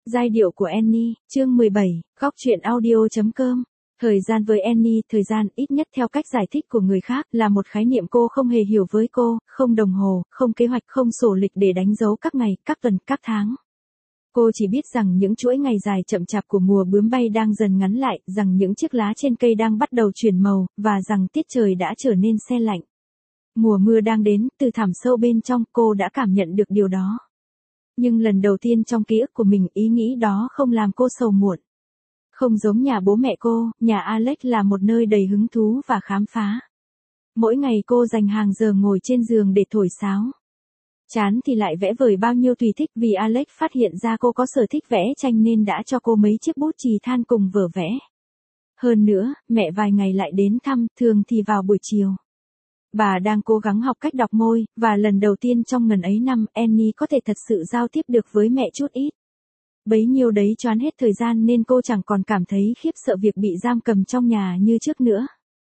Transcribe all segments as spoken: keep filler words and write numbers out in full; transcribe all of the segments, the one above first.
Giai điệu của Annie, chương mười bảy, góc truyện audio.com. Thời gian với Annie, thời gian, ít nhất theo cách giải thích của người khác, là một khái niệm cô không hề hiểu với cô, không đồng hồ, không kế hoạch, không sổ lịch để đánh dấu các ngày, các tuần, các tháng. Cô chỉ biết rằng những chuỗi ngày dài chậm chạp của mùa bướm bay đang dần ngắn lại, rằng những chiếc lá trên cây đang bắt đầu chuyển màu, và rằng tiết trời đã trở nên se lạnh. Mùa mưa đang đến, từ thẳm sâu bên trong, cô đã cảm nhận được điều đó. Nhưng lần đầu tiên trong ký ức của mình, ý nghĩ đó không làm cô sầu muộn. Không giống nhà bố mẹ cô, nhà Alex là một nơi đầy hứng thú và khám phá. Mỗi ngày cô dành hàng giờ ngồi trên giường để thổi sáo. Chán thì lại vẽ vời bao nhiêu tùy thích, vì Alex phát hiện ra cô có sở thích vẽ tranh nên đã cho cô mấy chiếc bút chì than cùng vở vẽ. Hơn nữa, mẹ vài ngày lại đến thăm, thường thì vào buổi chiều. Bà đang cố gắng học cách đọc môi, và lần đầu tiên trong ngần ấy năm, Annie có thể thật sự giao tiếp được với mẹ chút ít. Bấy nhiêu đấy choán hết thời gian nên cô chẳng còn cảm thấy khiếp sợ việc bị giam cầm trong nhà như trước nữa.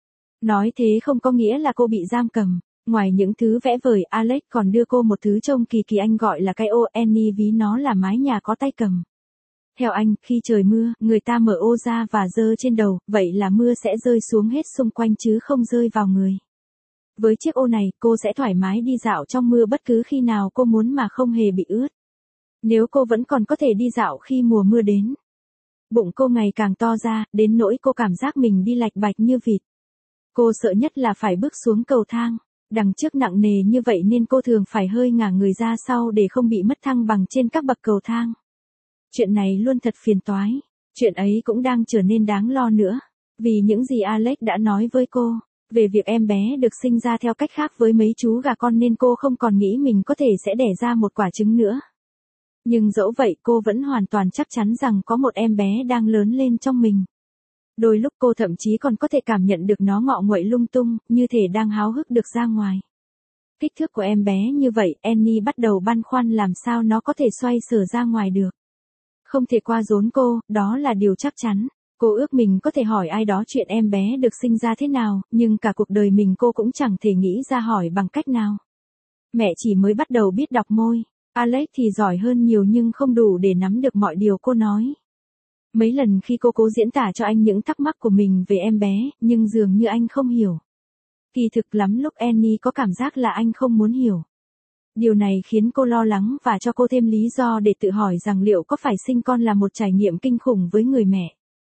Nói thế không có nghĩa là cô bị giam cầm. Ngoài những thứ vẽ vời, Alex còn đưa cô một thứ trông kỳ kỳ, anh gọi là cái ô, Annie ví nó là mái nhà có tay cầm. Theo anh, khi trời mưa, người ta mở ô ra và giơ trên đầu, vậy là mưa sẽ rơi xuống hết xung quanh chứ không rơi vào người. Với chiếc ô này, cô sẽ thoải mái đi dạo trong mưa bất cứ khi nào cô muốn mà không hề bị ướt. Nếu cô vẫn còn có thể đi dạo khi mùa mưa đến. Bụng cô ngày càng to ra, đến nỗi cô cảm giác mình đi lạch bạch như vịt. Cô sợ nhất là phải bước xuống cầu thang. Đằng trước nặng nề như vậy nên cô thường phải hơi ngả người ra sau để không bị mất thăng bằng trên các bậc cầu thang. Chuyện này luôn thật phiền toái. Chuyện ấy cũng đang trở nên đáng lo nữa. Vì những gì Alex đã nói với cô về việc em bé được sinh ra theo cách khác với mấy chú gà con nên cô không còn nghĩ mình có thể sẽ đẻ ra một quả trứng nữa. Nhưng dẫu vậy cô vẫn hoàn toàn chắc chắn rằng có một em bé đang lớn lên trong mình. Đôi lúc cô thậm chí còn có thể cảm nhận được nó ngọ nguậy lung tung, như thể đang háo hức được ra ngoài. Kích thước của em bé như vậy, Annie bắt đầu băn khoăn làm sao nó có thể xoay sở ra ngoài được. Không thể qua rốn cô, đó là điều chắc chắn. Cô ước mình có thể hỏi ai đó chuyện em bé được sinh ra thế nào, nhưng cả cuộc đời mình cô cũng chẳng thể nghĩ ra hỏi bằng cách nào. Mẹ chỉ mới bắt đầu biết đọc môi. Alex thì giỏi hơn nhiều nhưng không đủ để nắm được mọi điều cô nói. Mấy lần khi cô cố diễn tả cho anh những thắc mắc của mình về em bé, nhưng dường như anh không hiểu. Kỳ thực lắm lúc Annie có cảm giác là anh không muốn hiểu. Điều này khiến cô lo lắng và cho cô thêm lý do để tự hỏi rằng liệu có phải sinh con là một trải nghiệm kinh khủng với người mẹ.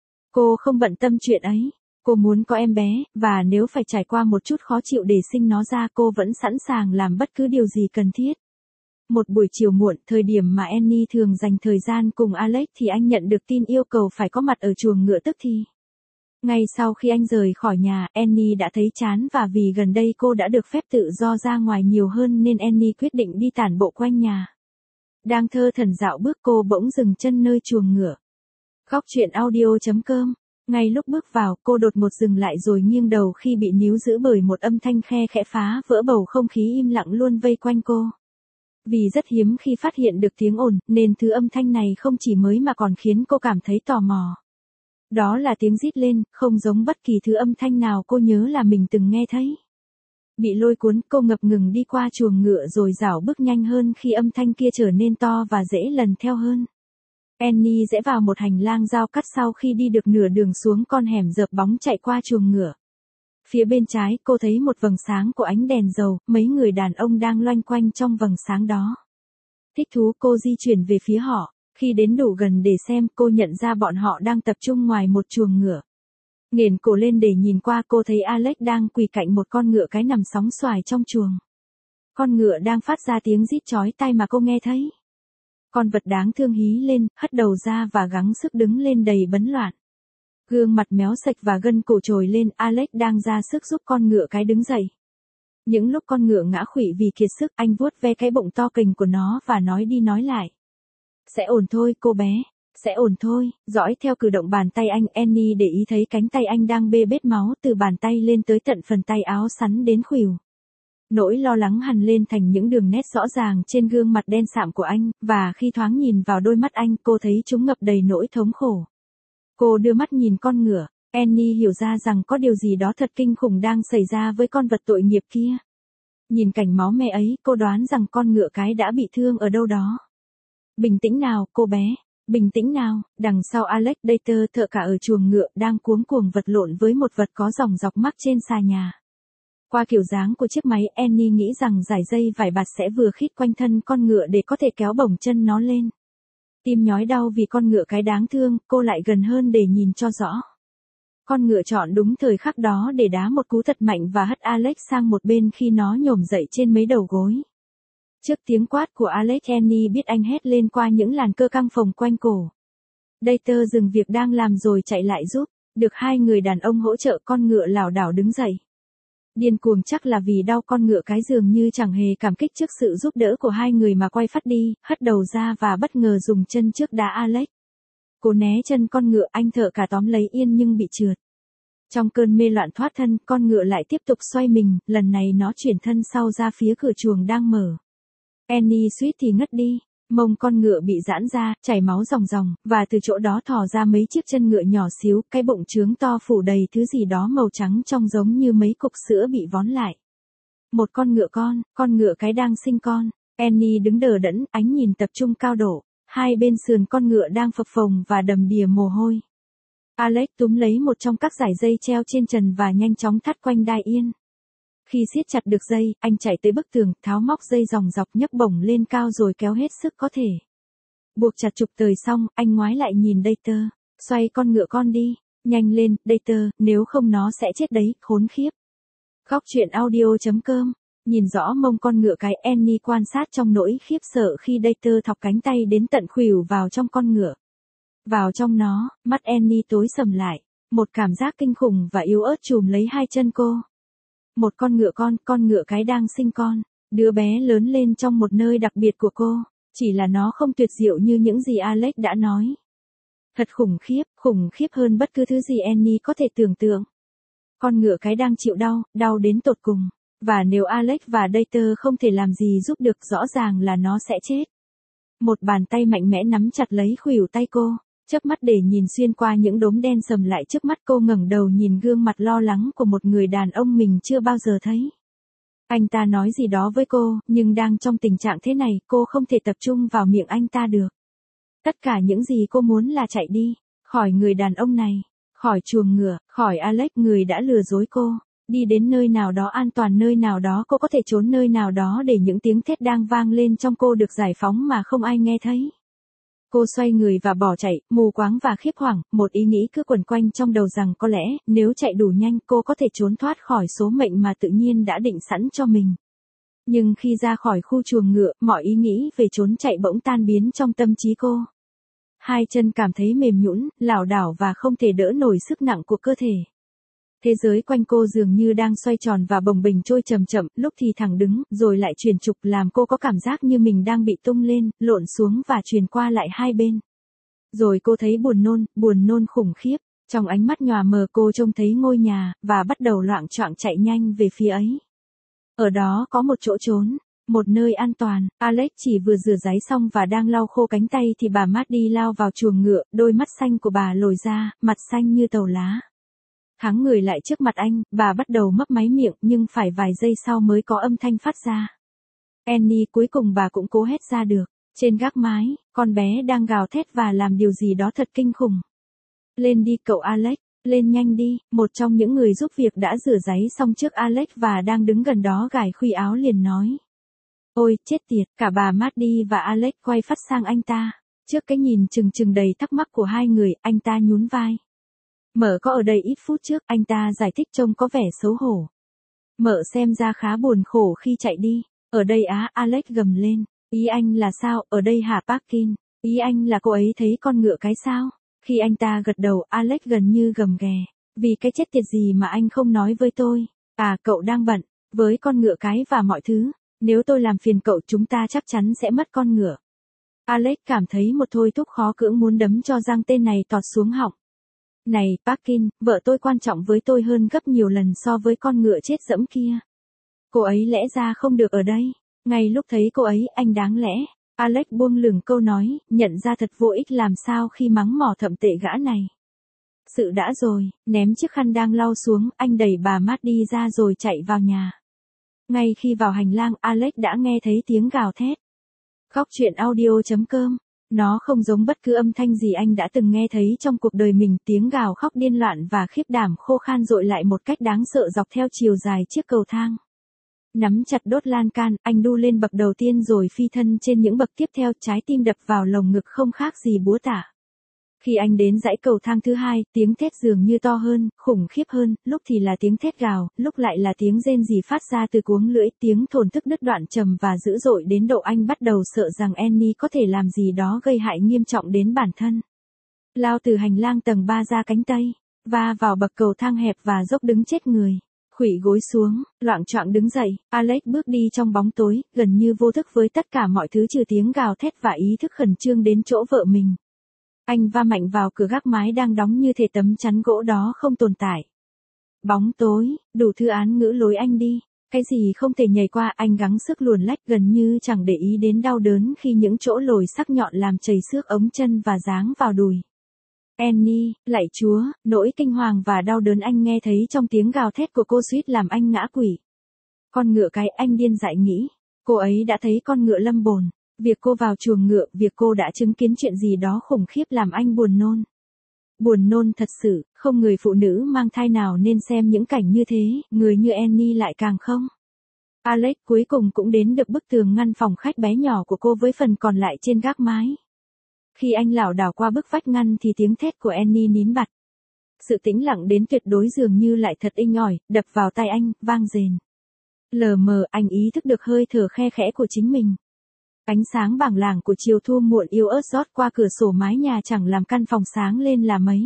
Cô không bận tâm chuyện ấy. Cô muốn có em bé, và nếu phải trải qua một chút khó chịu để sinh nó ra cô vẫn sẵn sàng làm bất cứ điều gì cần thiết. Một buổi chiều muộn, thời điểm mà Annie thường dành thời gian cùng Alex thì anh nhận được tin yêu cầu phải có mặt ở chuồng ngựa tức thì. Ngay sau khi anh rời khỏi nhà, Annie đã thấy chán và vì gần đây cô đã được phép tự do ra ngoài nhiều hơn nên Annie quyết định đi tản bộ quanh nhà. Đang thơ thẩn dạo bước cô bỗng dừng chân nơi chuồng ngựa. Góc truyện audio.com. Ngay lúc bước vào, cô đột ngột dừng lại rồi nghiêng đầu khi bị níu giữ bởi một âm thanh khe khẽ phá vỡ bầu không khí im lặng luôn vây quanh cô. Vì rất hiếm khi phát hiện được tiếng ồn, nên thứ âm thanh này không chỉ mới mà còn khiến cô cảm thấy tò mò. Đó là tiếng rít lên, không giống bất kỳ thứ âm thanh nào cô nhớ là mình từng nghe thấy. Bị lôi cuốn, cô ngập ngừng đi qua chuồng ngựa rồi rảo bước nhanh hơn khi âm thanh kia trở nên to và dễ lần theo hơn. Annie rẽ vào một hành lang giao cắt sau khi đi được nửa đường xuống con hẻm rợp bóng chạy qua chuồng ngựa. Phía bên trái, cô thấy một vầng sáng của ánh đèn dầu, mấy người đàn ông đang loanh quanh trong vầng sáng đó. Thích thú, cô di chuyển về phía họ. Khi đến đủ gần để xem, cô nhận ra bọn họ đang tập trung ngoài một chuồng ngựa. Nghển cổ lên để nhìn qua, cô thấy Alex đang quỳ cạnh một con ngựa cái nằm sóng xoài trong chuồng. Con ngựa đang phát ra tiếng rít chói tai mà cô nghe thấy. Con vật đáng thương hí lên, hất đầu ra và gắng sức đứng lên đầy bấn loạn. Gương mặt méo sạch và gân cổ trồi lên, Alex đang ra sức giúp con ngựa cái đứng dậy. Những lúc con ngựa ngã khuỵu vì kiệt sức, anh vuốt ve cái bụng to kềnh của nó và nói đi nói lại. Sẽ ổn thôi, cô bé. Sẽ ổn thôi. Dõi theo cử động bàn tay anh, Annie để ý thấy cánh tay anh đang bê bết máu từ bàn tay lên tới tận phần tay áo sắn đến khuỷu. Nỗi lo lắng hằn lên thành những đường nét rõ ràng trên gương mặt đen sạm của anh, và khi thoáng nhìn vào đôi mắt anh, cô thấy chúng ngập đầy nỗi thống khổ. Cô đưa mắt nhìn con ngựa, Annie hiểu ra rằng có điều gì đó thật kinh khủng đang xảy ra với con vật tội nghiệp kia. Nhìn cảnh máu me ấy, cô đoán rằng con ngựa cái đã bị thương ở đâu đó. Bình tĩnh nào, cô bé. Bình tĩnh nào, đằng sau Alex Dater thợ cả ở chuồng ngựa đang cuống cuồng vật lộn với một vật có dòng dọc mắc trên xà nhà. Qua kiểu dáng của chiếc máy, Annie nghĩ rằng dải dây vải bạt sẽ vừa khít quanh thân con ngựa để có thể kéo bổng chân nó lên. Tim nhói đau vì con ngựa cái đáng thương, cô lại gần hơn để nhìn cho rõ. Con ngựa chọn đúng thời khắc đó để đá một cú thật mạnh và hất Alex sang một bên khi nó nhổm dậy trên mấy đầu gối. Trước tiếng quát của Alex, Annie biết anh hét lên qua những làn cơ căng phồng quanh cổ. Dater dừng việc đang làm rồi chạy lại giúp, được hai người đàn ông hỗ trợ, con ngựa lảo đảo đứng dậy. Điên cuồng chắc là vì đau, con ngựa cái dường như chẳng hề cảm kích trước sự giúp đỡ của hai người mà quay phát đi, hất đầu ra và bất ngờ dùng chân trước đá Alex. Cố né chân con ngựa, anh thợ cả tóm lấy yên nhưng bị trượt. Trong cơn mê loạn thoát thân, con ngựa lại tiếp tục xoay mình, lần này nó chuyển thân sau ra phía cửa chuồng đang mở. Annie suýt thì ngất đi, mông con ngựa bị giãn ra, chảy máu ròng ròng, và từ chỗ đó thò ra mấy chiếc chân ngựa nhỏ xíu, cái bụng trướng to phủ đầy thứ gì đó màu trắng trong giống như mấy cục sữa bị vón lại. Một con ngựa con, con ngựa cái đang sinh con. Annie đứng đờ đẫn, ánh nhìn tập trung cao độ, hai bên sườn con ngựa đang phập phồng và đầm đìa mồ hôi. Alex túm lấy một trong các dải dây treo trên trần và nhanh chóng thắt quanh đai yên. Khi siết chặt được dây, anh chạy tới bức tường, tháo móc dây dòng dọc nhấc bổng lên cao rồi kéo hết sức có thể. Buộc chặt trục tời xong, anh ngoái lại nhìn Dater, xoay con ngựa con đi, nhanh lên, Dater, nếu không nó sẽ chết đấy, khốn khiếp. Góc truyện audio chấm com, nhìn rõ mông con ngựa cái, Annie quan sát trong nỗi khiếp sợ khi Dater thọc cánh tay đến tận khuỷu vào trong con ngựa. Vào trong nó, mắt Annie tối sầm lại, một cảm giác kinh khủng và yếu ớt trùm lấy hai chân cô. Một con ngựa con, con ngựa cái đang sinh con, đứa bé lớn lên trong một nơi đặc biệt của cô, chỉ là nó không tuyệt diệu như những gì Alex đã nói. Thật khủng khiếp, khủng khiếp hơn bất cứ thứ gì Annie có thể tưởng tượng. Con ngựa cái đang chịu đau, đau đến tột cùng, và nếu Alex và Dater không thể làm gì giúp được, rõ ràng là nó sẽ chết. Một bàn tay mạnh mẽ nắm chặt lấy khuỷu tay cô, chớp mắt để nhìn xuyên qua những đốm đen sầm lại trước mắt cô, ngẩng đầu nhìn gương mặt lo lắng của một người đàn ông mình chưa bao giờ thấy. Anh ta nói gì đó với cô, nhưng đang trong tình trạng thế này, cô không thể tập trung vào miệng anh ta được. Tất cả những gì cô muốn là chạy đi, khỏi người đàn ông này, khỏi chuồng ngựa, khỏi Alex người đã lừa dối cô, đi đến nơi nào đó an toàn, nơi nào đó cô có thể trốn, nơi nào đó để những tiếng thét đang vang lên trong cô được giải phóng mà không ai nghe thấy. Cô xoay người và bỏ chạy, mù quáng và khiếp hoảng, một ý nghĩ cứ quẩn quanh trong đầu rằng có lẽ, nếu chạy đủ nhanh cô có thể trốn thoát khỏi số mệnh mà tự nhiên đã định sẵn cho mình. Nhưng khi ra khỏi khu chuồng ngựa, mọi ý nghĩ về trốn chạy bỗng tan biến trong tâm trí cô. Hai chân cảm thấy mềm nhũn, lảo đảo và không thể đỡ nổi sức nặng của cơ thể. Thế giới quanh cô dường như đang xoay tròn và bồng bềnh trôi chậm chậm, lúc thì thẳng đứng, rồi lại chuyển trục, làm cô có cảm giác như mình đang bị tung lên, lộn xuống và truyền qua lại hai bên. Rồi cô thấy buồn nôn, buồn nôn khủng khiếp, trong ánh mắt nhòa mờ cô trông thấy ngôi nhà, và bắt đầu loạng choạng chạy nhanh về phía ấy. Ở đó có một chỗ trốn, một nơi an toàn. Alex chỉ vừa rửa ráy xong và đang lau khô cánh tay thì bà Maddie lao vào chuồng ngựa, đôi mắt xanh của bà lồi ra, mặt xanh như tàu lá. Thắng người lại trước mặt anh, bà bắt đầu mấp máy miệng nhưng phải vài giây sau mới có âm thanh phát ra. Annie, cuối cùng bà cũng cố hét ra được. Trên gác mái, con bé đang gào thét và làm điều gì đó thật kinh khủng. Lên đi cậu Alex, lên nhanh đi, một trong những người giúp việc đã rửa ráy xong trước Alex và đang đứng gần đó gài khuy áo liền nói. Ôi, chết tiệt, cả bà Maddie và Alex quay phát sang anh ta. Trước cái nhìn chừng chừng đầy thắc mắc của hai người, anh ta nhún vai. Mợ có ở đây ít phút trước, anh ta giải thích trông có vẻ xấu hổ. Mợ xem ra khá buồn khổ khi chạy đi. Ở đây á, Alex gầm lên. Ý anh là sao, ở đây hả Parkin? Ý anh là cô ấy thấy con ngựa cái sao? Khi anh ta gật đầu, Alex gần như gầm ghè. Vì cái chết tiệt gì mà anh không nói với tôi? À, cậu đang bận với con ngựa cái và mọi thứ. Nếu tôi làm phiền cậu chúng ta chắc chắn sẽ mất con ngựa. Alex cảm thấy một thôi thúc khó cưỡng muốn đấm cho răng tên này tọt xuống họng. Này, Parkin, vợ tôi quan trọng với tôi hơn gấp nhiều lần so với con ngựa chết dẫm kia. Cô ấy lẽ ra không được ở đây. Ngay lúc thấy cô ấy, anh đáng lẽ. Alex buông lửng câu nói, nhận ra thật vô ích làm sao khi mắng mỏ thậm tệ gã này. Sự đã rồi, ném chiếc khăn đang lau xuống, anh đẩy bà Maddie ra rồi chạy vào nhà. Ngay khi vào hành lang, Alex đã nghe thấy tiếng gào thét. Góc truyện audio chấm com Nó không giống bất cứ âm thanh gì anh đã từng nghe thấy trong cuộc đời mình, tiếng gào khóc điên loạn và khiếp đảm khô khan dội lại một cách đáng sợ dọc theo chiều dài chiếc cầu thang. Nắm chặt đốt lan can, anh đu lên bậc đầu tiên rồi phi thân trên những bậc tiếp theo, trái tim đập vào lồng ngực không khác gì búa tạ. Khi anh đến dãy cầu thang thứ hai, tiếng thét dường như to hơn, khủng khiếp hơn, lúc thì là tiếng thét gào, lúc lại là tiếng rên rỉ phát ra từ cuống lưỡi, tiếng thổn thức đứt đoạn trầm và dữ dội đến độ anh bắt đầu sợ rằng Annie có thể làm gì đó gây hại nghiêm trọng đến bản thân. Lao từ hành lang tầng ba ra cánh tây, va vào bậc cầu thang hẹp và dốc đứng chết người. Khuỵu gối xuống, loạng choạng đứng dậy, Alex bước đi trong bóng tối, gần như vô thức với tất cả mọi thứ trừ tiếng gào thét và ý thức khẩn trương đến chỗ vợ mình. Anh va mạnh vào cửa gác mái đang đóng như thể tấm chắn gỗ đó không tồn tại. Bóng tối, đủ thứ án ngữ lối anh đi. Cái gì không thể nhảy qua, anh gắng sức luồn lách gần như chẳng để ý đến đau đớn khi những chỗ lồi sắc nhọn làm chảy xước ống chân và giáng vào đùi. Annie, lạy Chúa, nỗi kinh hoàng và đau đớn anh nghe thấy trong tiếng gào thét của cô suýt làm anh ngã quỵ. Con ngựa cái, anh điên dại nghĩ. Cô ấy đã thấy con ngựa lâm bồn. Việc cô vào chuồng ngựa, việc cô đã chứng kiến chuyện gì đó khủng khiếp làm anh buồn nôn. Buồn nôn thật sự, không người phụ nữ mang thai nào nên xem những cảnh như thế, người như Annie lại càng không. Alex cuối cùng cũng đến được bức tường ngăn phòng khách bé nhỏ của cô với phần còn lại trên gác mái. Khi anh lảo đảo qua bức vách ngăn thì tiếng thét của Annie nín bặt. Sự tĩnh lặng đến tuyệt đối dường như lại thật inh ỏi, đập vào tai anh, vang rền. Lờ mờ anh ý thức được hơi thở khe khẽ của chính mình. Ánh sáng bảng làng của chiều thu muộn yếu ớt rót qua cửa sổ mái nhà chẳng làm căn phòng sáng lên là mấy.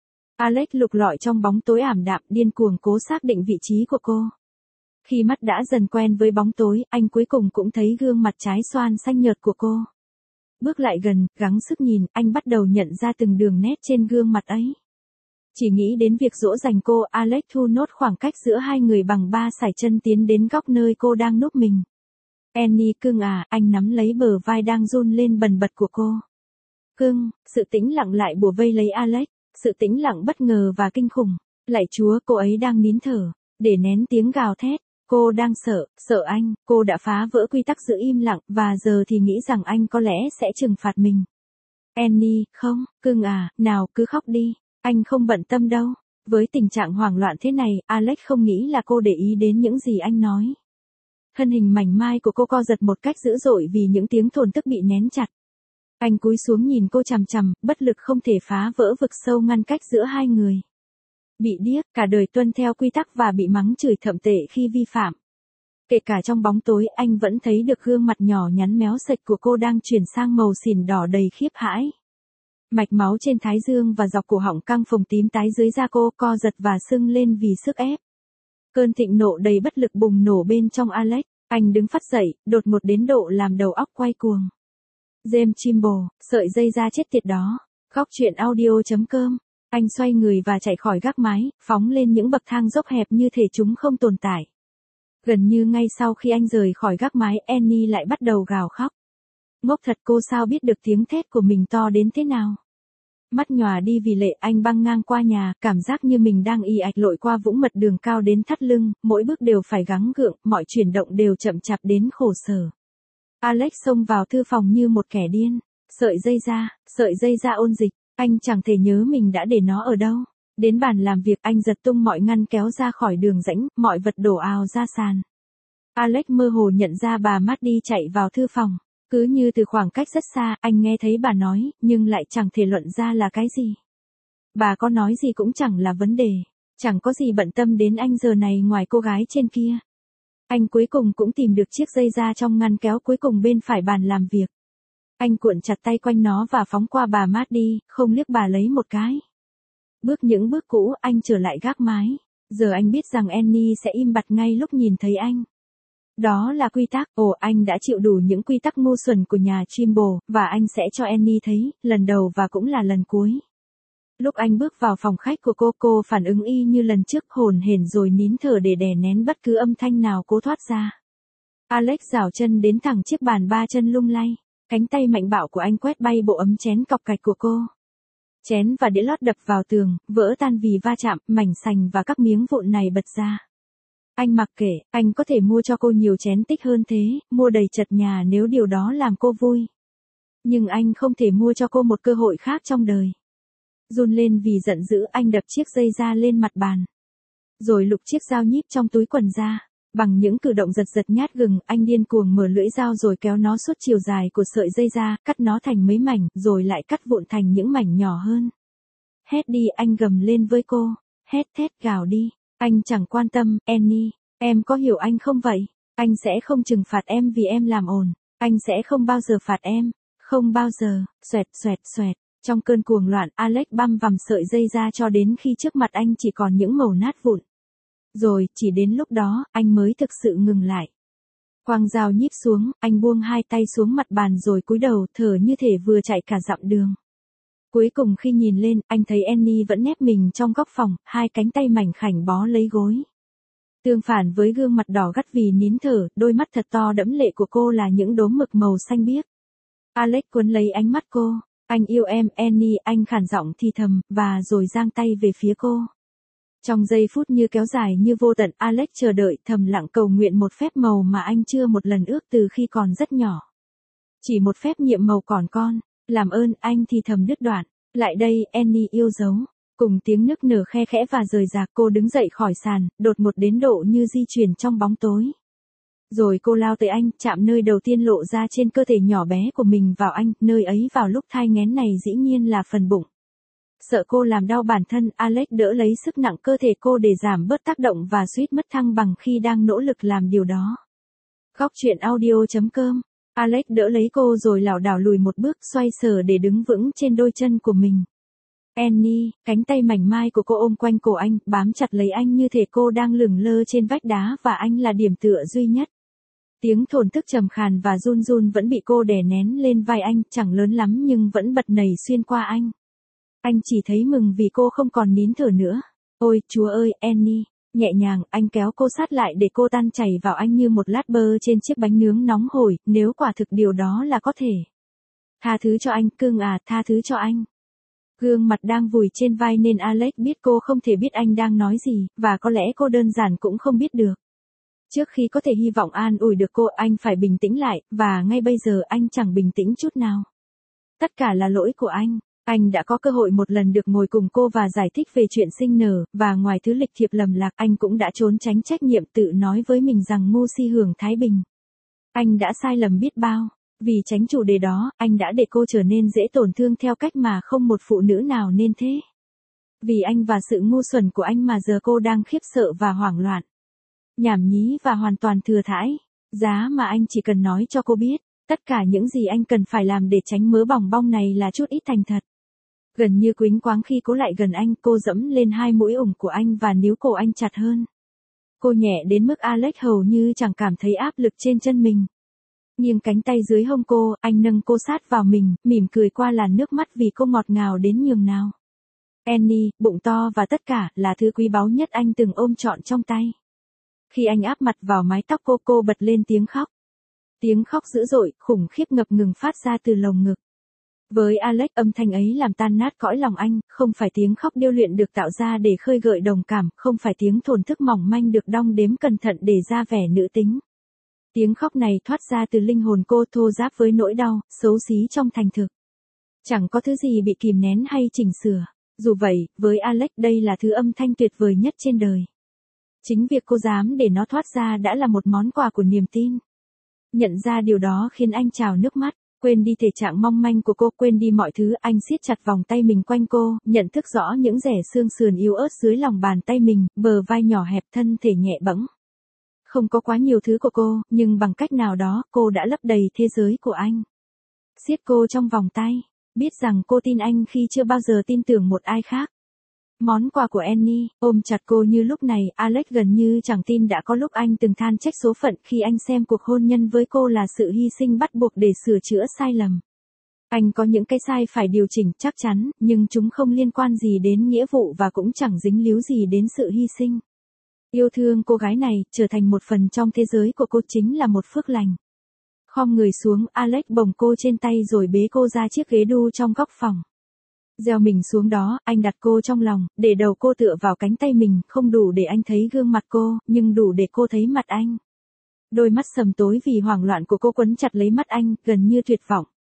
Alex lục lọi trong bóng tối ảm đạm, điên cuồng cố xác định vị trí của cô. Khi mắt đã dần quen với bóng tối, anh cuối cùng cũng thấy gương mặt trái xoan xanh nhợt của cô. Bước lại gần, gắng sức nhìn, anh bắt đầu nhận ra từng đường nét trên gương mặt ấy. Chỉ nghĩ đến việc dỗ dành cô, Alex thu nốt khoảng cách giữa hai người bằng ba sải chân tiến đến góc nơi cô đang núp mình. Annie cưng à, anh nắm lấy bờ vai đang run lên bần bật của cô. Cưng, sự tĩnh lặng lại bủa vây lấy Alex, sự tĩnh lặng bất ngờ và kinh khủng. Lạy Chúa, cô ấy đang nín thở, để nén tiếng gào thét. Cô đang sợ, sợ anh, cô đã phá vỡ quy tắc giữ im lặng, và giờ thì nghĩ rằng anh có lẽ sẽ trừng phạt mình. Annie, không, cưng à, nào cứ khóc đi, anh không bận tâm đâu. Với tình trạng hoảng loạn thế này, Alex không nghĩ là cô để ý đến những gì anh nói. Thân hình mảnh mai của cô co giật một cách dữ dội vì những tiếng thổn thức bị nén chặt. Anh cúi xuống nhìn cô chằm chằm, bất lực không thể phá vỡ vực sâu ngăn cách giữa hai người. Bị điếc, cả đời tuân theo quy tắc và bị mắng chửi thậm tệ khi vi phạm. Kể cả trong bóng tối, anh vẫn thấy được gương mặt nhỏ nhắn méo sạch của cô đang chuyển sang màu xỉn đỏ đầy khiếp hãi. Mạch máu trên thái dương và dọc cổ họng căng phồng tím tái dưới da cô co giật và sưng lên vì sức ép. Cơn thịnh nộ đầy bất lực bùng nổ bên trong Alex. Anh đứng phắt dậy, đột ngột đến độ làm đầu óc quay cuồng. James Chimbo, sợi dây da chết tiệt đó. Góc truyện audio chấm com. Anh xoay người và chạy khỏi gác mái, phóng lên những bậc thang dốc hẹp như thể chúng không tồn tại. Gần như ngay sau khi anh rời khỏi gác mái, Annie lại bắt đầu gào khóc. Ngốc thật, cô sao biết được tiếng thét của mình to đến thế nào? Mắt nhòa đi vì lệ, anh băng ngang qua nhà, cảm giác như mình đang ì ạch lội qua vũng mật đường cao đến thắt lưng, mỗi bước đều phải gắng gượng, mọi chuyển động đều chậm chạp đến khổ sở. Alex xông vào thư phòng như một kẻ điên. Sợi dây da, sợi dây da ôn dịch, anh chẳng thể nhớ mình đã để nó ở đâu. Đến bàn làm việc, anh giật tung mọi ngăn kéo ra khỏi đường rãnh, mọi vật đổ ào ra sàn. Alex mơ hồ nhận ra bà Maddie chạy vào thư phòng. Cứ như từ khoảng cách rất xa, anh nghe thấy bà nói, nhưng lại chẳng thể luận ra là cái gì. Bà có nói gì cũng chẳng là vấn đề. Chẳng có gì bận tâm đến anh giờ này ngoài cô gái trên kia. Anh cuối cùng cũng tìm được chiếc dây da trong ngăn kéo cuối cùng bên phải bàn làm việc. Anh cuộn chặt tay quanh nó và phóng qua bà Maddie, không liếc bà lấy một cái. Bước những bước cũ, anh trở lại gác mái. Giờ anh biết rằng Annie sẽ im bặt ngay lúc nhìn thấy anh. Đó là quy tắc, ồ anh đã chịu đủ những quy tắc ngu xuẩn của nhà Chimbo, và anh sẽ cho Annie thấy, lần đầu và cũng là lần cuối. Lúc anh bước vào phòng khách của cô, cô phản ứng y như lần trước, hổn hển rồi nín thở để đè nén bất cứ âm thanh nào cố thoát ra. Alex giảo chân đến thẳng chiếc bàn ba chân lung lay, cánh tay mạnh bạo của anh quét bay bộ ấm chén cọc gạch của cô. Chén và đĩa lót đập vào tường, vỡ tan vì va chạm, mảnh sành và các miếng vụn này bật ra. Anh mặc kệ, anh có thể mua cho cô nhiều chén tích hơn thế, mua đầy chật nhà nếu điều đó làm cô vui. Nhưng anh không thể mua cho cô một cơ hội khác trong đời. Run lên vì giận dữ, anh đập chiếc dây da lên mặt bàn. Rồi lục chiếc dao nhíp trong túi quần ra. Bằng những cử động giật giật nhát gừng, anh điên cuồng mở lưỡi dao rồi kéo nó suốt chiều dài của sợi dây ra, cắt nó thành mấy mảnh, rồi lại cắt vụn thành những mảnh nhỏ hơn. Hét đi, anh gầm lên với cô. Hét thét gào đi. Anh chẳng quan tâm, Annie. Em có hiểu anh không vậy? Anh sẽ không trừng phạt em vì em làm ồn. Anh sẽ không bao giờ phạt em. Không bao giờ. Xoẹt xoẹt xoẹt. Trong cơn cuồng loạn, Alex băm vằm sợi dây ra cho đến khi trước mặt anh chỉ còn những mẩu nát vụn. Rồi, chỉ đến lúc đó, anh mới thực sự ngừng lại. Quang dao nhíp xuống, anh buông hai tay xuống mặt bàn rồi cúi đầu, thở như thể vừa chạy cả dặm đường. Cuối cùng khi nhìn lên, anh thấy Annie vẫn nép mình trong góc phòng, hai cánh tay mảnh khảnh bó lấy gối. Tương phản với gương mặt đỏ gắt vì nín thở, đôi mắt thật to đẫm lệ của cô là những đốm mực màu xanh biếc. Alex cuốn lấy ánh mắt cô. Anh yêu em, Annie, anh khản giọng thì thầm, và rồi giang tay về phía cô. Trong giây phút như kéo dài như vô tận, Alex chờ đợi, thầm lặng cầu nguyện một phép màu mà anh chưa một lần ước từ khi còn rất nhỏ. Chỉ một phép nhiệm màu còn con. Làm ơn, anh thì thầm đứt đoạn. Lại đây, Annie yêu dấu. Cùng tiếng nức nở khe khẽ và rời rạc, cô đứng dậy khỏi sàn, đột ngột đến độ như di chuyển trong bóng tối. Rồi cô lao tới anh, chạm nơi đầu tiên lộ ra trên cơ thể nhỏ bé của mình vào anh, nơi ấy vào lúc thai nghén này dĩ nhiên là phần bụng. Sợ cô làm đau bản thân, Alex đỡ lấy sức nặng cơ thể cô để giảm bớt tác động và suýt mất thăng bằng khi đang nỗ lực làm điều đó. Góc truyện audio chấm com. Alex đỡ lấy cô rồi lảo đảo lùi một bước, xoay sở để đứng vững trên đôi chân của mình. Annie, cánh tay mảnh mai của cô ôm quanh cổ anh, bám chặt lấy anh như thể cô đang lửng lơ trên vách đá và anh là điểm tựa duy nhất. Tiếng thổn thức trầm khàn và run run vẫn bị cô đè nén lên vai anh, chẳng lớn lắm nhưng vẫn bật nảy xuyên qua anh. Anh chỉ thấy mừng vì cô không còn nín thở nữa. Ôi, Chúa ơi, Annie. Nhẹ nhàng, anh kéo cô sát lại để cô tan chảy vào anh như một lát bơ trên chiếc bánh nướng nóng hổi, nếu quả thực điều đó là có thể. Tha thứ cho anh, cưng à, tha thứ cho anh. Gương mặt đang vùi trên vai nên Alex biết cô không thể biết anh đang nói gì, và có lẽ cô đơn giản cũng không biết được. Trước khi có thể hy vọng an ủi được cô, anh phải bình tĩnh lại, và ngay bây giờ anh chẳng bình tĩnh chút nào. Tất cả là lỗi của anh. Anh đã có cơ hội một lần được ngồi cùng cô và giải thích về chuyện sinh nở, và ngoài thứ lịch thiệp lầm lạc, anh cũng đã trốn tránh trách nhiệm, tự nói với mình rằng ngu si hưởng thái bình. Anh đã sai lầm biết bao. Vì tránh chủ đề đó, anh đã để cô trở nên dễ tổn thương theo cách mà không một phụ nữ nào nên thế. Vì anh và sự ngu xuẩn của anh mà giờ cô đang khiếp sợ và hoảng loạn. Nhảm nhí và hoàn toàn thừa thãi. Giá mà anh chỉ cần nói cho cô biết, tất cả những gì anh cần phải làm để tránh mớ bòng bong này là chút ít thành thật. Gần như quýnh quáng khi cố lại gần anh, cô dẫm lên hai mũi ủng của anh và níu cổ anh chặt hơn. Cô nhẹ đến mức Alex hầu như chẳng cảm thấy áp lực trên chân mình. Nghiêng cánh tay dưới hông cô, anh nâng cô sát vào mình, mỉm cười qua làn nước mắt vì cô ngọt ngào đến nhường nào. Annie, bụng to và tất cả, là thứ quý báu nhất anh từng ôm trọn trong tay. Khi anh áp mặt vào mái tóc cô, cô bật lên tiếng khóc. Tiếng khóc dữ dội, khủng khiếp ngập ngừng phát ra từ lồng ngực. Với Alex, âm thanh ấy làm tan nát cõi lòng anh, không phải tiếng khóc điêu luyện được tạo ra để khơi gợi đồng cảm, không phải tiếng thổn thức mỏng manh được đong đếm cẩn thận để ra vẻ nữ tính. Tiếng khóc này thoát ra từ linh hồn cô, thô ráp với nỗi đau, xấu xí trong thành thực. Chẳng có thứ gì bị kìm nén hay chỉnh sửa. Dù vậy, với Alex đây là thứ âm thanh tuyệt vời nhất trên đời. Chính việc cô dám để nó thoát ra đã là một món quà của niềm tin. Nhận ra điều đó khiến anh trào nước mắt, quên đi thể trạng mong manh của cô, quên đi mọi thứ, anh siết chặt vòng tay mình quanh cô, nhận thức rõ những rẻ xương sườn yếu ớt dưới lòng bàn tay mình, bờ vai nhỏ hẹp, thân thể nhẹ bẫng. Không có quá nhiều thứ của cô, nhưng bằng cách nào đó, cô đã lấp đầy thế giới của anh. Siết cô trong vòng tay, biết rằng cô tin anh khi chưa bao giờ tin tưởng một ai khác. Món quà của Annie, ôm chặt cô như lúc này, Alex gần như chẳng tin đã có lúc anh từng than trách số phận khi anh xem cuộc hôn nhân với cô là sự hy sinh bắt buộc để sửa chữa sai lầm. Anh có những cái sai phải điều chỉnh chắc chắn, nhưng chúng không liên quan gì đến nghĩa vụ và cũng chẳng dính líu gì đến sự hy sinh. Yêu thương cô gái này, trở thành một phần trong thế giới của cô chính là một phước lành. Khom người xuống, Alex bồng cô trên tay rồi bế cô ra chiếc ghế đu trong góc phòng. Gieo mình xuống đó, anh đặt cô trong lòng, để đầu cô tựa vào cánh tay mình, không đủ để anh thấy gương mặt cô, nhưng đủ để cô thấy mặt anh. Đôi mắt sầm tối vì hoảng loạn của cô quấn chặt lấy mắt anh, gần như tuyệt vọng.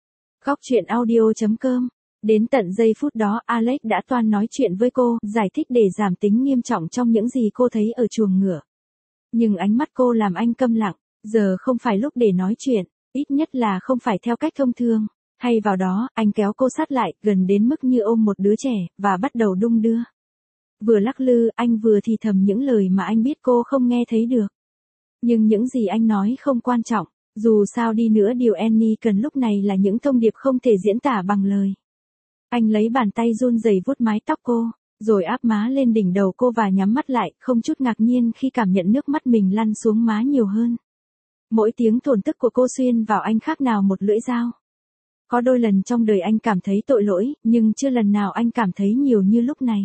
Khóc chuyện audio.com. Đến tận giây phút đó Alex đã toan nói chuyện với cô, giải thích để giảm tính nghiêm trọng trong những gì cô thấy ở chuồng ngựa. Nhưng ánh mắt cô làm anh câm lặng, giờ không phải lúc để nói chuyện, ít nhất là không phải theo cách thông thường. Thay vào đó, anh kéo cô sát lại, gần đến mức như ôm một đứa trẻ, và bắt đầu đung đưa. Vừa lắc lư, anh vừa thì thầm những lời mà anh biết cô không nghe thấy được. Nhưng những gì anh nói không quan trọng, dù sao đi nữa điều Annie cần lúc này là những thông điệp không thể diễn tả bằng lời. Anh lấy bàn tay run rẩy vuốt mái tóc cô, rồi áp má lên đỉnh đầu cô và nhắm mắt lại, không chút ngạc nhiên khi cảm nhận nước mắt mình lăn xuống má nhiều hơn. Mỗi tiếng thổn thức của cô xuyên vào anh khác nào một lưỡi dao. Có đôi lần trong đời anh cảm thấy tội lỗi, nhưng chưa lần nào anh cảm thấy nhiều như lúc này.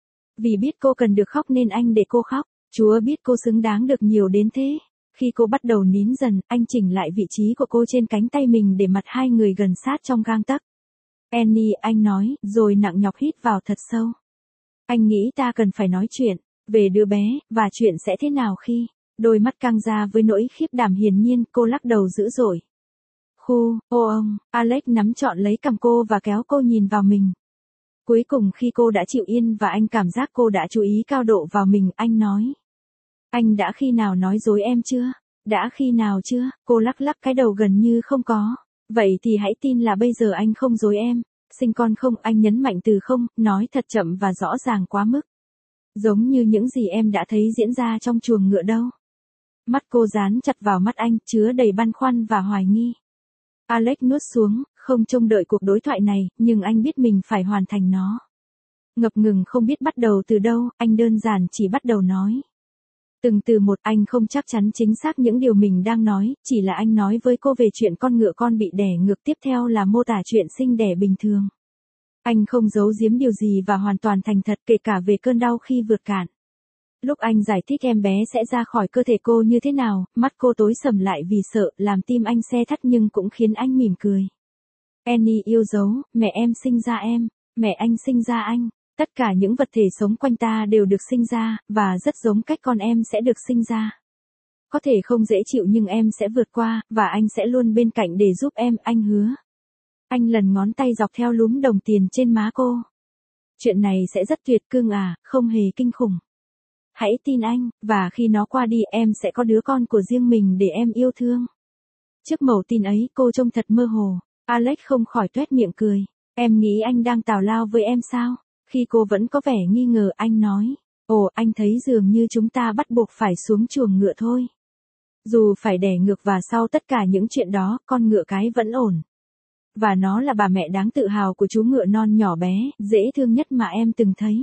Vì biết cô cần được khóc nên anh để cô khóc. Chúa biết cô xứng đáng được nhiều đến thế. Khi cô bắt đầu nín dần, anh chỉnh lại vị trí của cô trên cánh tay mình để mặt hai người gần sát trong gang tấc. Annie, anh nói, rồi nặng nhọc hít vào thật sâu. Anh nghĩ ta cần phải nói chuyện, về đứa bé, và chuyện sẽ thế nào khi... Đôi mắt căng ra với nỗi khiếp đảm hiển nhiên, cô lắc đầu dữ dội. Khu, ô ông, Alex nắm trọn lấy cằm cô và kéo cô nhìn vào mình. Cuối cùng khi cô đã chịu yên và anh cảm giác cô đã chú ý cao độ vào mình, anh nói. Anh đã khi nào nói dối em chưa? Đã khi nào chưa? Cô lắc lắc cái đầu gần như không có. Vậy thì hãy tin là bây giờ anh không dối em. Sinh con không, anh nhấn mạnh từ không, nói thật chậm và rõ ràng quá mức. Giống như những gì em đã thấy diễn ra trong chuồng ngựa đâu. Mắt cô dán chặt vào mắt anh, chứa đầy băn khoăn và hoài nghi. Alex nuốt xuống, không trông đợi cuộc đối thoại này, nhưng anh biết mình phải hoàn thành nó. Ngập ngừng không biết bắt đầu từ đâu, anh đơn giản chỉ bắt đầu nói. Từng từ một, anh không chắc chắn chính xác những điều mình đang nói, chỉ là anh nói với cô về chuyện con ngựa con bị đẻ ngược, tiếp theo là mô tả chuyện sinh đẻ bình thường. Anh không giấu giếm điều gì và hoàn toàn thành thật, kể cả về cơn đau khi vượt cạn. Lúc anh giải thích em bé sẽ ra khỏi cơ thể cô như thế nào, mắt cô tối sầm lại vì sợ, làm tim anh se thắt nhưng cũng khiến anh mỉm cười. Annie yêu dấu, mẹ em sinh ra em, mẹ anh sinh ra anh. Tất cả những vật thể sống quanh ta đều được sinh ra, và rất giống cách con em sẽ được sinh ra. Có thể không dễ chịu nhưng em sẽ vượt qua, và anh sẽ luôn bên cạnh để giúp em, anh hứa. Anh lần ngón tay dọc theo lúm đồng tiền trên má cô. Chuyện này sẽ rất tuyệt cương à, không hề kinh khủng. Hãy tin anh, và khi nó qua đi em sẽ có đứa con của riêng mình để em yêu thương. Trước mẩu tin ấy cô trông thật mơ hồ. Alex không khỏi toét miệng cười. Em nghĩ anh đang tào lao với em sao? Khi cô vẫn có vẻ nghi ngờ anh nói. Ồ, anh thấy dường như chúng ta bắt buộc phải xuống chuồng ngựa thôi. Dù phải đẻ ngược và sau tất cả những chuyện đó, con ngựa cái vẫn ổn. Và nó là bà mẹ đáng tự hào của chú ngựa non nhỏ bé, dễ thương nhất mà em từng thấy.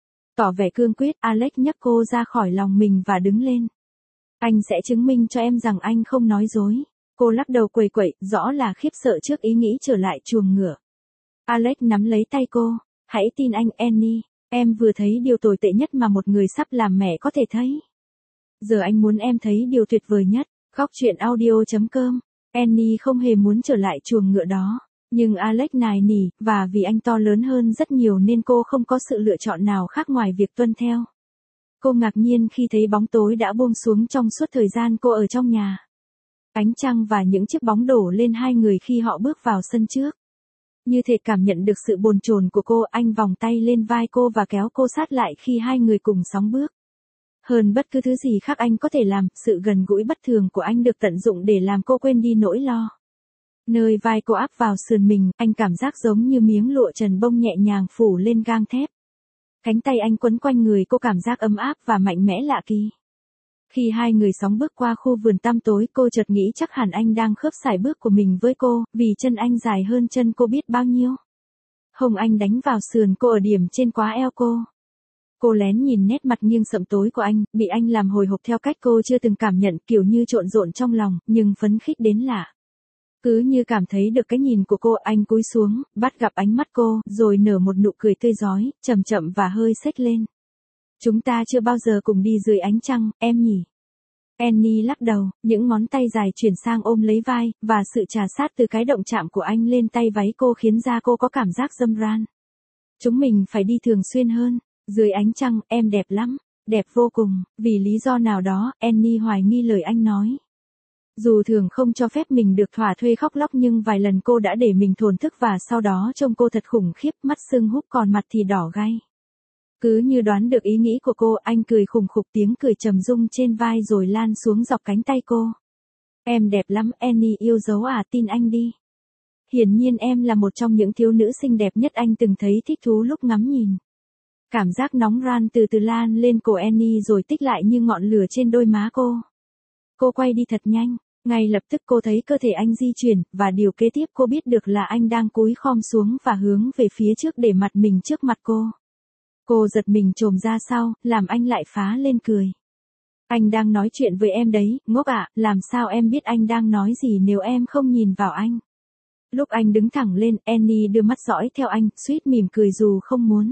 Tỏ vẻ cương quyết, Alex nhấc cô ra khỏi lòng mình và đứng lên. Anh sẽ chứng minh cho em rằng anh không nói dối. Cô lắc đầu quẩy quẩy, rõ là khiếp sợ trước ý nghĩ trở lại chuồng ngựa. Alex nắm lấy tay cô. Hãy tin anh, Annie. Em vừa thấy điều tồi tệ nhất mà một người sắp làm mẹ có thể thấy. Giờ anh muốn em thấy điều tuyệt vời nhất. Khóc chuyện audio.com. Annie không hề muốn trở lại chuồng ngựa đó. Nhưng Alex nài nỉ, và vì anh to lớn hơn rất nhiều nên cô không có sự lựa chọn nào khác ngoài việc tuân theo. Cô ngạc nhiên khi thấy bóng tối đã buông xuống trong suốt thời gian cô ở trong nhà. Ánh trăng và những chiếc bóng đổ lên hai người khi họ bước vào sân trước. Như thể cảm nhận được sự bồn chồn của cô, anh vòng tay lên vai cô và kéo cô sát lại khi hai người cùng sóng bước. Hơn bất cứ thứ gì khác anh có thể làm, sự gần gũi bất thường của anh được tận dụng để làm cô quên đi nỗi lo. Nơi vai cô áp vào sườn mình, anh cảm giác giống như miếng lụa trần bông nhẹ nhàng phủ lên gang thép. Cánh tay anh quấn quanh người cô, cảm giác ấm áp và mạnh mẽ lạ kỳ. Khi hai người sóng bước qua khu vườn tăm tối, cô chợt nghĩ chắc hẳn anh đang khớp sải bước của mình với cô, vì chân anh dài hơn chân cô biết bao nhiêu. Hông anh đánh vào sườn cô ở điểm trên quá eo cô. Cô lén nhìn nét mặt nghiêng sậm tối của anh, bị anh làm hồi hộp theo cách cô chưa từng cảm nhận, kiểu như trộn rộn trong lòng, nhưng phấn khích đến lạ. Cứ như cảm thấy được cái nhìn của cô, anh cúi xuống, bắt gặp ánh mắt cô, rồi nở một nụ cười tươi rói, chậm chậm và hơi xếch lên. Chúng ta chưa bao giờ cùng đi dưới ánh trăng, em nhỉ? Annie lắc đầu, những ngón tay dài chuyển sang ôm lấy vai, và sự trà sát từ cái động chạm của anh lên tay váy cô khiến da cô có cảm giác râm ran. Chúng mình phải đi thường xuyên hơn. Dưới ánh trăng, em đẹp lắm, đẹp vô cùng, vì lý do nào đó, Annie hoài nghi lời anh nói. Dù thường không cho phép mình được thỏa thuê khóc lóc nhưng vài lần cô đã để mình thổn thức và sau đó trông cô thật khủng khiếp, mắt sưng húp còn mặt thì đỏ gay. Cứ như đoán được ý nghĩ của cô, anh cười khủng khục, tiếng cười trầm rung trên vai rồi lan xuống dọc cánh tay cô. Em đẹp lắm, Annie yêu dấu à, tin anh đi. Hiển nhiên em là một trong những thiếu nữ xinh đẹp nhất anh từng thấy, thích thú lúc ngắm nhìn. Cảm giác nóng ran từ từ lan lên cổ Annie rồi tích lại như ngọn lửa trên đôi má cô. Cô quay đi thật nhanh, ngay lập tức cô thấy cơ thể anh di chuyển, và điều kế tiếp cô biết được là anh đang cúi khom xuống và hướng về phía trước để mặt mình trước mặt cô. Cô giật mình chồm ra sau, làm anh lại phá lên cười. Anh đang nói chuyện với em đấy, ngốc ạ, làm sao em biết anh đang nói gì nếu em không nhìn vào anh. Lúc anh đứng thẳng lên, Annie đưa mắt dõi theo anh, suýt mỉm cười dù không muốn.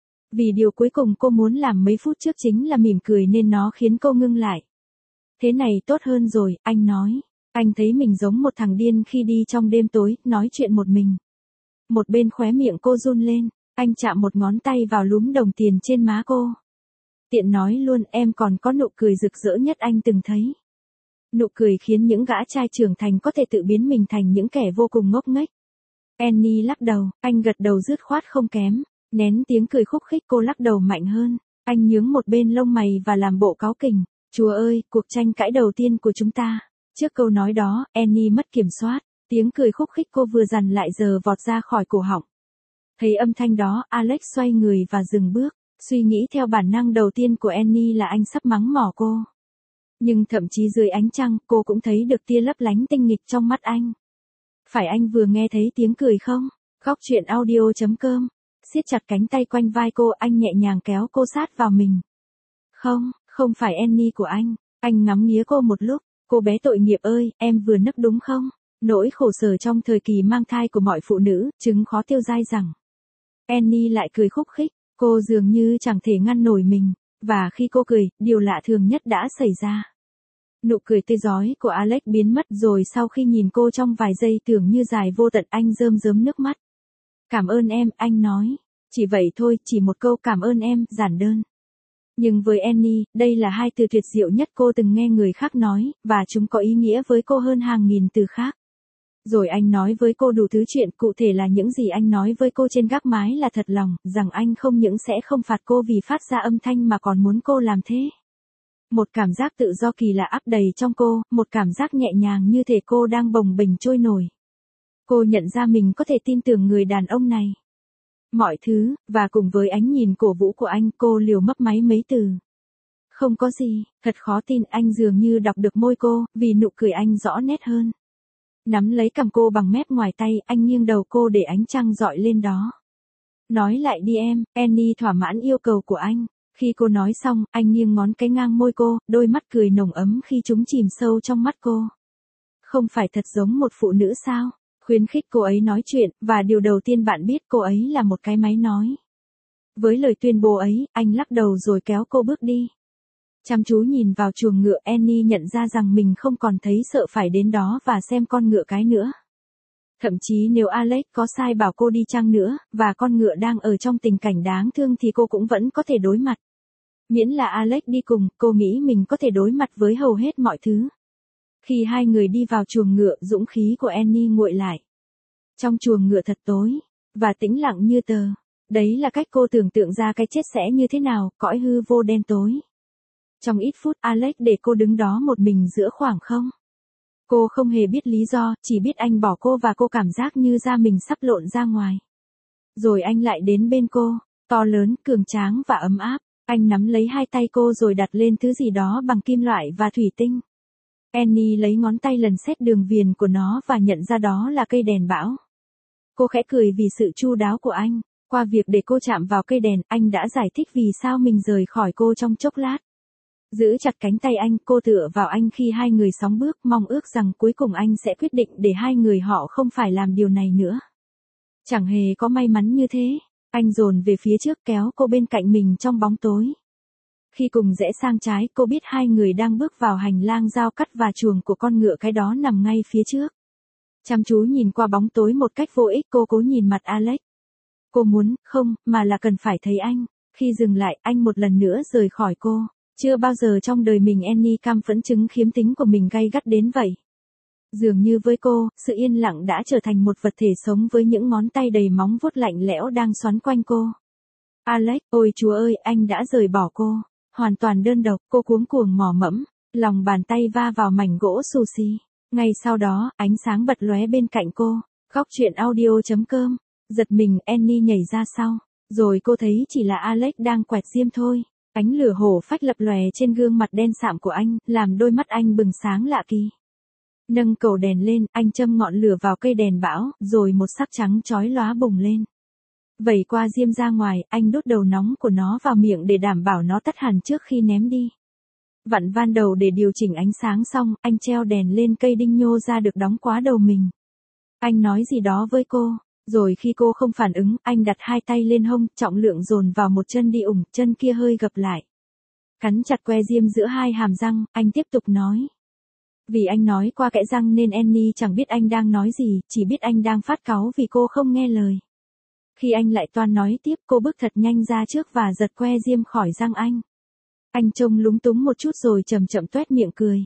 Vì điều cuối cùng cô muốn làm mấy phút trước chính là mỉm cười nên nó khiến cô ngưng lại. Thế này tốt hơn rồi, anh nói. Anh thấy mình giống một thằng điên khi đi trong đêm tối, nói chuyện một mình. Một bên khóe miệng cô run lên, anh chạm một ngón tay vào lúm đồng tiền trên má cô. Tiện nói luôn, em còn có nụ cười rực rỡ nhất anh từng thấy. Nụ cười khiến những gã trai trưởng thành có thể tự biến mình thành những kẻ vô cùng ngốc nghếch. Annie lắc đầu, anh gật đầu dứt khoát không kém. Nén tiếng cười khúc khích, cô lắc đầu mạnh hơn. Anh nhướng một bên lông mày và làm bộ cáu kỉnh. Chúa ơi, cuộc tranh cãi đầu tiên của chúng ta. Trước câu nói đó, Annie mất kiểm soát. Tiếng cười khúc khích cô vừa dằn lại giờ vọt ra khỏi cổ họng. Thấy âm thanh đó, Alex xoay người và dừng bước. Suy nghĩ theo bản năng đầu tiên của Annie là anh sắp mắng mỏ cô. Nhưng thậm chí dưới ánh trăng, cô cũng thấy được tia lấp lánh tinh nghịch trong mắt anh. Phải anh vừa nghe thấy tiếng cười không? Góc truyện audio chấm com. Siết chặt cánh tay quanh vai cô, anh nhẹ nhàng kéo cô sát vào mình. Không, không phải Annie của anh. Anh ngắm nghía cô một lúc. Cô bé tội nghiệp ơi, em vừa nấc đúng không? Nỗi khổ sở trong thời kỳ mang thai của mọi phụ nữ, chứng khó tiêu dai rằng. Annie lại cười khúc khích. Cô dường như chẳng thể ngăn nổi mình. Và khi cô cười, điều lạ thường nhất đã xảy ra. Nụ cười tươi rói của Alex biến mất rồi sau khi nhìn cô trong vài giây tưởng như dài vô tận, anh rơm rớm nước mắt. Cảm ơn em, anh nói. Chỉ vậy thôi, chỉ một câu cảm ơn em, giản đơn. Nhưng với Annie, đây là hai từ tuyệt diệu nhất cô từng nghe người khác nói, và chúng có ý nghĩa với cô hơn hàng nghìn từ khác. Rồi anh nói với cô đủ thứ chuyện, cụ thể là những gì anh nói với cô trên gác mái là thật lòng, rằng anh không những sẽ không phạt cô vì phát ra âm thanh mà còn muốn cô làm thế. Một cảm giác tự do kỳ lạ ắp đầy trong cô, một cảm giác nhẹ nhàng như thể cô đang bồng bềnh trôi nổi. Cô nhận ra mình có thể tin tưởng người đàn ông này. Mọi thứ, và cùng với ánh nhìn cổ vũ của anh, cô liều mấp máy mấy từ. Không có gì, thật khó tin, anh dường như đọc được môi cô, vì nụ cười anh rõ nét hơn. Nắm lấy cằm cô bằng mép ngoài tay, anh nghiêng đầu cô để ánh trăng dọi lên đó. Nói lại đi em, Annie thỏa mãn yêu cầu của anh. Khi cô nói xong, anh nghiêng ngón cái ngang môi cô, đôi mắt cười nồng ấm khi chúng chìm sâu trong mắt cô. Không phải thật giống một phụ nữ sao? Khuyến khích cô ấy nói chuyện, và điều đầu tiên bạn biết cô ấy là một cái máy nói. Với lời tuyên bố ấy, anh lắc đầu rồi kéo cô bước đi. Chăm chú nhìn vào chuồng ngựa, Annie nhận ra rằng mình không còn thấy sợ phải đến đó và xem con ngựa cái nữa. Thậm chí nếu Alex có sai bảo cô đi chăng nữa, và con ngựa đang ở trong tình cảnh đáng thương thì cô cũng vẫn có thể đối mặt. Miễn là Alex đi cùng, cô nghĩ mình có thể đối mặt với hầu hết mọi thứ. Khi hai người đi vào chuồng ngựa, dũng khí của Annie nguội lại. Trong chuồng ngựa thật tối, và tĩnh lặng như tờ. Đấy là cách cô tưởng tượng ra cái chết sẽ như thế nào, cõi hư vô đen tối. Trong ít phút, Alex để cô đứng đó một mình giữa khoảng không. Cô không hề biết lý do, chỉ biết anh bỏ cô và cô cảm giác như da mình sắp lộn ra ngoài. Rồi anh lại đến bên cô, to lớn, cường tráng và ấm áp. Anh nắm lấy hai tay cô rồi đặt lên thứ gì đó bằng kim loại và thủy tinh. Annie lấy ngón tay lần xét đường viền của nó và nhận ra đó là cây đèn bão. Cô khẽ cười vì sự chu đáo của anh. Qua việc để cô chạm vào cây đèn, anh đã giải thích vì sao mình rời khỏi cô trong chốc lát. Giữ chặt cánh tay anh, cô tựa vào anh khi hai người sóng bước, mong ước rằng cuối cùng anh sẽ quyết định để hai người họ không phải làm điều này nữa. Chẳng hề có may mắn như thế. Anh dồn về phía trước kéo cô bên cạnh mình trong bóng tối. Khi cùng rẽ sang trái, cô biết hai người đang bước vào hành lang giao cắt và chuồng của con ngựa cái đó nằm ngay phía trước. Chăm chú nhìn qua bóng tối một cách vô ích, cô cố nhìn mặt Alex. Cô muốn, không, mà là cần phải thấy anh. Khi dừng lại, anh một lần nữa rời khỏi cô. Chưa bao giờ trong đời mình Annie cam phẫn chứng khiếm tính của mình gay gắt đến vậy. Dường như với cô, sự yên lặng đã trở thành một vật thể sống với những ngón tay đầy móng vuốt lạnh lẽo đang xoắn quanh cô. Alex, ôi Chúa ơi, anh đã rời bỏ cô. Hoàn toàn đơn độc, cô cuống cuồng mò mẫm, lòng bàn tay va vào mảnh gỗ xù xì. Ngay sau đó, ánh sáng bật lóe bên cạnh cô. Góc chuyện audio chấm com. Giật mình, Annie nhảy ra sau. Rồi cô thấy chỉ là Alex đang quẹt diêm thôi. Ánh lửa hổ phách lập lòe trên gương mặt đen sạm của anh, làm đôi mắt anh bừng sáng lạ kỳ. Nâng cầu đèn lên, anh châm ngọn lửa vào cây đèn bão, rồi một sắc trắng chói lóa bùng lên. Vẩy qua diêm ra ngoài, anh đút đầu nóng của nó vào miệng để đảm bảo nó tắt hẳn trước khi ném đi. Vặn van đầu để điều chỉnh ánh sáng xong, anh treo đèn lên cây đinh nhô ra được đóng quá đầu mình. Anh nói gì đó với cô, rồi khi cô không phản ứng, anh đặt hai tay lên hông, trọng lượng dồn vào một chân đi ủng, chân kia hơi gập lại. Cắn chặt que diêm giữa hai hàm răng, anh tiếp tục nói. Vì anh nói qua kẽ răng nên Annie chẳng biết anh đang nói gì, chỉ biết anh đang phát cáu vì cô không nghe lời. Khi anh lại toan nói tiếp, cô bước thật nhanh ra trước và giật que diêm khỏi răng anh. Anh trông lúng túng một chút rồi chậm chậm toét miệng cười.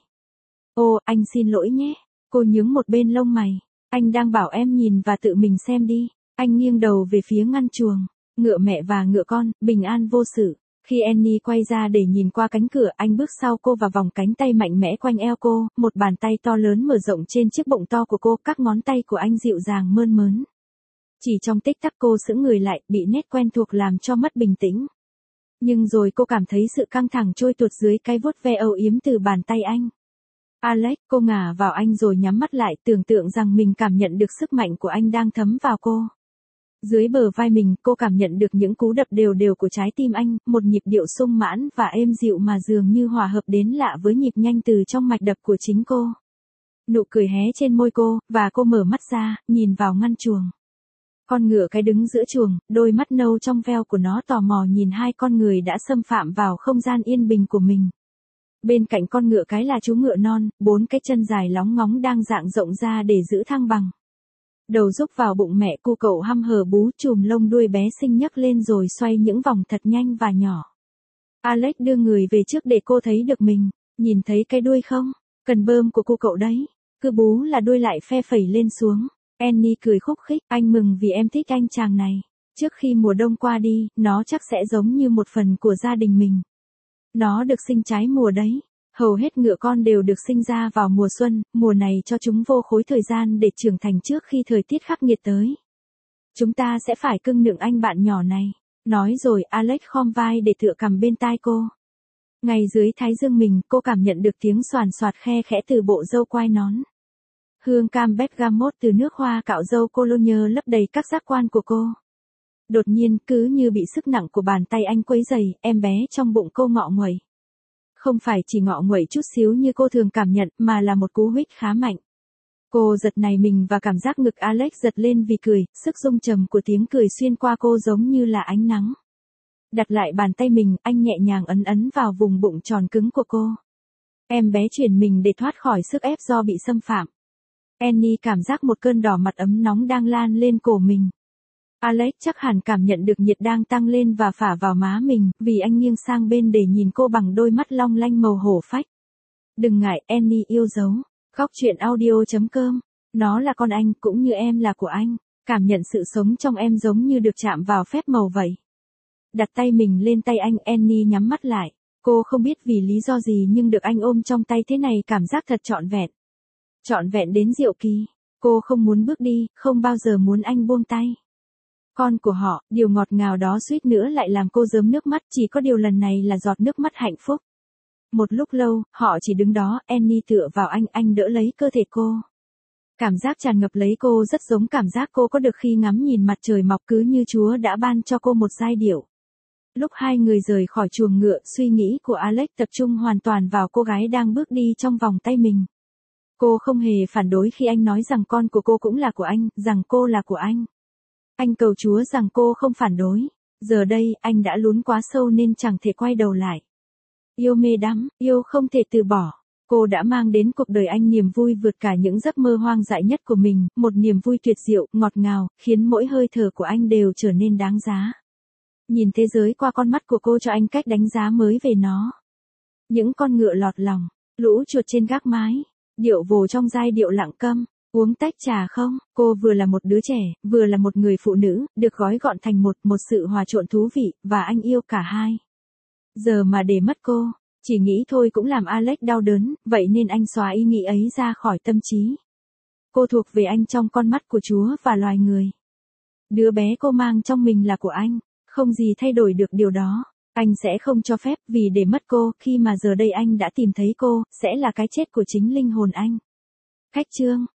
Ô, anh xin lỗi nhé. Cô nhướng một bên lông mày. Anh đang bảo em nhìn và tự mình xem đi. Anh nghiêng đầu về phía ngăn chuồng. Ngựa mẹ và ngựa con, bình an vô sự. Khi Annie quay ra để nhìn qua cánh cửa, anh bước sau cô và vòng cánh tay mạnh mẽ quanh eo cô, một bàn tay to lớn mở rộng trên chiếc bụng to của cô, các ngón tay của anh dịu dàng mơn mớn. Chỉ trong tích tắc cô sững người lại, bị nét quen thuộc làm cho mất bình tĩnh. Nhưng rồi cô cảm thấy sự căng thẳng trôi tuột dưới cái vuốt ve âu yếm từ bàn tay anh. Alex, cô ngả vào anh rồi nhắm mắt lại, tưởng tượng rằng mình cảm nhận được sức mạnh của anh đang thấm vào cô. Dưới bờ vai mình, cô cảm nhận được những cú đập đều đều của trái tim anh, một nhịp điệu sung mãn và êm dịu mà dường như hòa hợp đến lạ với nhịp nhanh từ trong mạch đập của chính cô. Nụ cười hé trên môi cô, và cô mở mắt ra, nhìn vào ngăn chuồng. Con ngựa cái đứng giữa chuồng, đôi mắt nâu trong veo của nó tò mò nhìn hai con người đã xâm phạm vào không gian yên bình của mình. Bên cạnh con ngựa cái là chú ngựa non, bốn cái chân dài lóng ngóng đang dang rộng ra để giữ thăng bằng. Đầu rúc vào bụng mẹ, cu cậu hăm hở bú chùm lông đuôi bé xinh nhấc lên rồi xoay những vòng thật nhanh và nhỏ. Alex đưa người về trước để cô thấy được mình. Nhìn thấy cái đuôi không? Cần bơm của cu cậu đấy. Cứ bú là đuôi lại phe phẩy lên xuống. Annie cười khúc khích, anh mừng vì em thích anh chàng này. Trước khi mùa đông qua đi, nó chắc sẽ giống như một phần của gia đình mình. Nó được sinh trái mùa đấy. Hầu hết ngựa con đều được sinh ra vào mùa xuân, mùa này cho chúng vô khối thời gian để trưởng thành trước khi thời tiết khắc nghiệt tới. Chúng ta sẽ phải cưng nựng anh bạn nhỏ này. Nói rồi Alex khom vai để tựa cằm bên tai cô. Ngay dưới thái dương mình, cô cảm nhận được tiếng xoàn xoạt khe khẽ từ bộ râu quai nón. Hương cam bergamot từ nước hoa cạo râu Cologne lấp đầy các giác quan của cô. Đột nhiên, cứ như bị sức nặng của bàn tay anh quấy dày, em bé trong bụng cô ngọ nguậy. Không phải chỉ ngọ nguậy chút xíu như cô thường cảm nhận, mà là một cú huých khá mạnh. Cô giật nảy mình và cảm giác ngực Alex giật lên vì cười, sức rung trầm của tiếng cười xuyên qua cô giống như là ánh nắng. Đặt lại bàn tay mình, anh nhẹ nhàng ấn ấn vào vùng bụng tròn cứng của cô. Em bé chuyển mình để thoát khỏi sức ép do bị xâm phạm. Annie cảm giác một cơn đỏ mặt ấm nóng đang lan lên cổ mình. Alex chắc hẳn cảm nhận được nhiệt đang tăng lên và phả vào má mình, vì anh nghiêng sang bên để nhìn cô bằng đôi mắt long lanh màu hổ phách. Đừng ngại, Annie yêu dấu. Góc chuyện audio chấm com. Nó là con anh, cũng như em là của anh. Cảm nhận sự sống trong em giống như được chạm vào phép màu vậy. Đặt tay mình lên tay anh, Annie nhắm mắt lại. Cô không biết vì lý do gì nhưng được anh ôm trong tay thế này cảm giác thật trọn vẹn. Trọn vẹn đến diệu kỳ. Cô không muốn bước đi, không bao giờ muốn anh buông tay. Con của họ, điều ngọt ngào đó suýt nữa lại làm cô rớm nước mắt, chỉ có điều lần này là giọt nước mắt hạnh phúc. Một lúc lâu, họ chỉ đứng đó, Annie tựa vào anh, anh đỡ lấy cơ thể cô. Cảm giác tràn ngập lấy cô rất giống cảm giác cô có được khi ngắm nhìn mặt trời mọc, cứ như Chúa đã ban cho cô một giai điệu. Lúc hai người rời khỏi chuồng ngựa, suy nghĩ của Alex tập trung hoàn toàn vào cô gái đang bước đi trong vòng tay mình. Cô không hề phản đối khi anh nói rằng con của cô cũng là của anh, rằng cô là của anh. Anh cầu Chúa rằng cô không phản đối. Giờ đây, anh đã lún quá sâu nên chẳng thể quay đầu lại. Yêu mê đắm, yêu không thể từ bỏ. Cô đã mang đến cuộc đời anh niềm vui vượt cả những giấc mơ hoang dại nhất của mình, một niềm vui tuyệt diệu, ngọt ngào, khiến mỗi hơi thở của anh đều trở nên đáng giá. Nhìn thế giới qua con mắt của cô cho anh cách đánh giá mới về nó. Những con ngựa lọt lòng, lũ chuột trên gác mái, Điệu vồ trong giai điệu lặng câm. Uống tách trà không? Cô vừa là một đứa trẻ, vừa là một người phụ nữ, được gói gọn thành một, một sự hòa trộn thú vị, và anh yêu cả hai. Giờ mà để mất cô, chỉ nghĩ thôi cũng làm Alex đau đớn, vậy nên anh xóa ý nghĩ ấy ra khỏi tâm trí. Cô thuộc về anh trong con mắt của Chúa và loài người. Đứa bé cô mang trong mình là của anh, không gì thay đổi được điều đó. Anh sẽ không cho phép, vì để mất cô, khi mà giờ đây anh đã tìm thấy cô, sẽ là cái chết của chính linh hồn anh. Cách chương